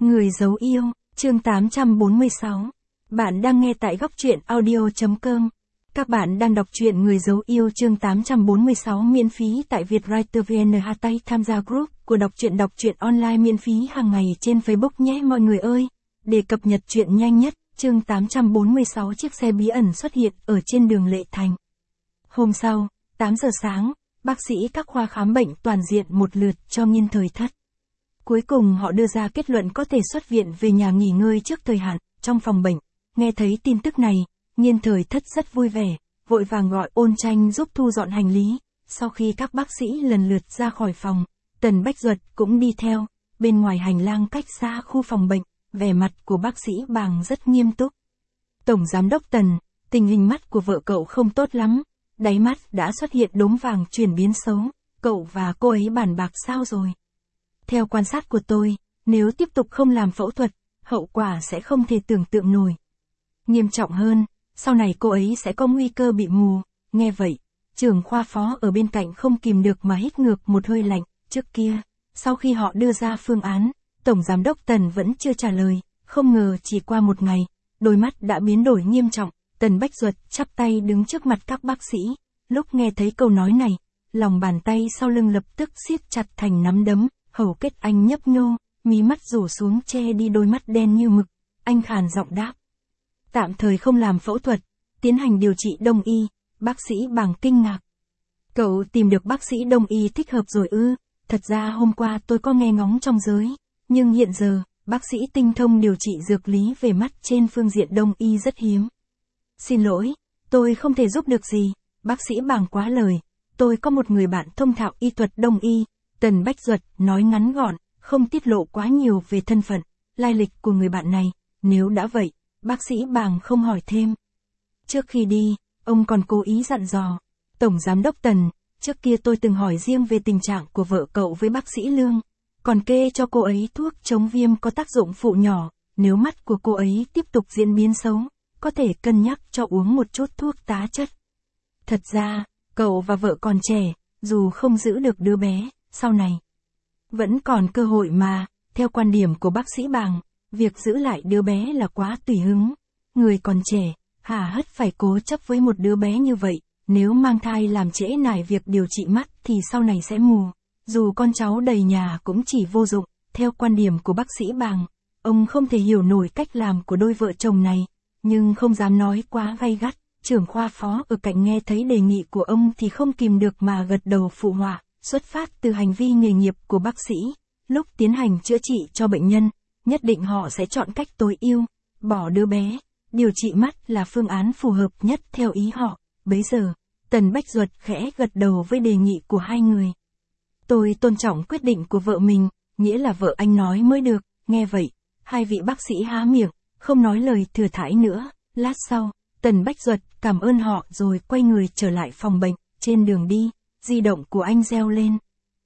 Người giấu yêu, chương 846. Bạn đang nghe tại góc truyện audio.com. Các bạn đang đọc truyện Người giấu yêu chương 846 miễn phí tại Vietwriter VN. Hãy tham gia group của đọc truyện online miễn phí hàng ngày trên Facebook nhé mọi người ơi. Để cập nhật truyện nhanh nhất, chương 846 chiếc xe bí ẩn xuất hiện ở trên đường Lệ Thành. Hôm sau, 8 giờ sáng, bác sĩ các khoa khám bệnh toàn diện một lượt cho Nghiên Thời Thất. Cuối cùng họ đưa ra kết luận có thể xuất viện về nhà nghỉ ngơi trước thời hạn, trong phòng bệnh. Nghe thấy tin tức này, Nghiên Thời Thất rất vui vẻ, vội vàng gọi Ôn Tranh giúp thu dọn hành lý. Sau khi các bác sĩ lần lượt ra khỏi phòng, Tần Bách Duật cũng đi theo. Bên ngoài hành lang cách xa khu phòng bệnh, vẻ mặt của bác sĩ Bàng rất nghiêm túc. Tổng giám đốc Tần, tình hình mắt của vợ cậu không tốt lắm, đáy mắt đã xuất hiện đốm vàng chuyển biến xấu, cậu và cô ấy bàn bạc sao rồi? Theo quan sát của tôi, nếu tiếp tục không làm phẫu thuật, hậu quả sẽ không thể tưởng tượng nổi. Nghiêm trọng hơn, sau này cô ấy sẽ có nguy cơ bị mù. Nghe vậy, trưởng khoa phó ở bên cạnh không kìm được mà hít ngược một hơi lạnh. Trước kia, sau khi họ đưa ra phương án, Tổng giám đốc Tần vẫn chưa trả lời, không ngờ chỉ qua một ngày, đôi mắt đã biến đổi nghiêm trọng. Tần Bách Duật chắp tay đứng trước mặt các bác sĩ. Lúc nghe thấy câu nói này, lòng bàn tay sau lưng lập tức siết chặt thành nắm đấm. Hầu kết anh nhấp nhô, mí mắt rủ xuống che đi đôi mắt đen như mực. Anh khàn giọng đáp. Tạm thời không làm phẫu thuật, tiến hành điều trị đông y. Bác sĩ Bàng kinh ngạc. Cậu tìm được bác sĩ đông y thích hợp rồi ư? Thật ra hôm qua tôi có nghe ngóng trong giới, nhưng hiện giờ, bác sĩ tinh thông điều trị dược lý về mắt trên phương diện đông y rất hiếm. Xin lỗi, tôi không thể giúp được gì. Bác sĩ Bàng quá lời. Tôi có một người bạn thông thạo y thuật đông y. Tần Bách Duật nói ngắn gọn, không tiết lộ quá nhiều về thân phận, lai lịch của người bạn này. Nếu đã vậy, bác sĩ Bàng không hỏi thêm. Trước khi đi, ông còn cố ý dặn dò. Tổng giám đốc Tần, trước kia tôi từng hỏi riêng về tình trạng của vợ cậu với bác sĩ Lương. Còn kê cho cô ấy thuốc chống viêm có tác dụng phụ nhỏ. Nếu mắt của cô ấy tiếp tục diễn biến xấu, có thể cân nhắc cho uống một chút thuốc tá chất. Thật ra, cậu và vợ còn trẻ, dù không giữ được đứa bé, sau này vẫn còn cơ hội mà. Theo quan điểm của bác sĩ Bàng, việc giữ lại đứa bé là quá tùy hứng. Người còn trẻ, hả hất phải cố chấp với một đứa bé như vậy. Nếu mang thai làm trễ nải việc điều trị mắt thì sau này sẽ mù. Dù con cháu đầy nhà cũng chỉ vô dụng. Theo quan điểm của bác sĩ Bàng, ông không thể hiểu nổi cách làm của đôi vợ chồng này, nhưng không dám nói quá gay gắt. Trưởng khoa phó ở cạnh nghe thấy đề nghị của ông thì không kìm được mà gật đầu phụ họa. Xuất phát từ hành vi nghề nghiệp của bác sĩ, lúc tiến hành chữa trị cho bệnh nhân, nhất định họ sẽ chọn cách tối ưu, bỏ đứa bé, điều trị mắt là phương án phù hợp nhất theo ý họ. Bấy giờ, Tần Bách Duật khẽ gật đầu với đề nghị của hai người. Tôi tôn trọng quyết định của vợ mình, nghĩa là vợ anh nói mới được. Nghe vậy, hai vị bác sĩ há miệng, không nói lời thừa thãi nữa. Lát sau, Tần Bách Duật cảm ơn họ rồi quay người trở lại phòng bệnh. Trên đường đi, di động của anh reo lên.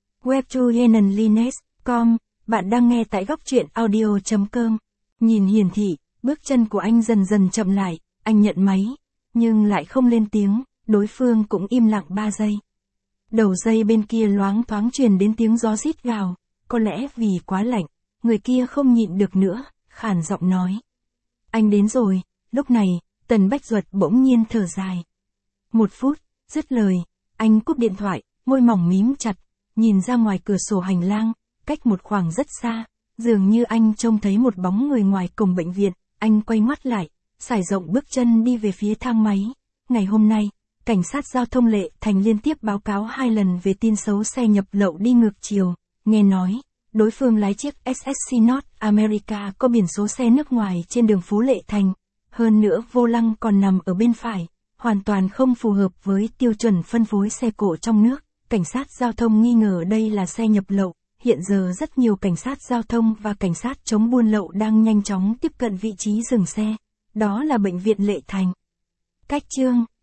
webtoyenanlines.com, bạn đang nghe tại góc truyện audio.com. Nhìn hiển thị, bước chân của anh dần dần chậm lại, anh nhận máy, nhưng lại không lên tiếng, đối phương cũng im lặng 3 giây. Đầu dây bên kia loáng thoáng truyền đến tiếng gió rít gào, có lẽ vì quá lạnh, người kia không nhịn được nữa, khàn giọng nói. Anh đến rồi. Lúc này, Tần Bách Duật bỗng nhiên thở dài. 1 phút, dứt lời. Anh cúp điện thoại, môi mỏng mím chặt, nhìn ra ngoài cửa sổ hành lang, cách một khoảng rất xa, dường như anh trông thấy một bóng người ngoài cổng bệnh viện. Anh quay mắt lại, sải rộng bước chân đi về phía thang máy. Ngày hôm nay, cảnh sát giao thông Lệ Thành liên tiếp báo cáo 2 lần về tin xấu xe nhập lậu đi ngược chiều. Nghe nói, đối phương lái chiếc SSC North America có biển số xe nước ngoài trên đường phố Lệ Thành. Hơn nữa vô lăng còn nằm ở bên phải, hoàn toàn không phù hợp với tiêu chuẩn phân phối xe cộ trong nước. Cảnh sát giao thông nghi ngờ đây là xe nhập lậu. Hiện giờ rất nhiều cảnh sát giao thông và cảnh sát chống buôn lậu đang nhanh chóng tiếp cận vị trí dừng xe. Đó là bệnh viện Lệ Thành. Cách chương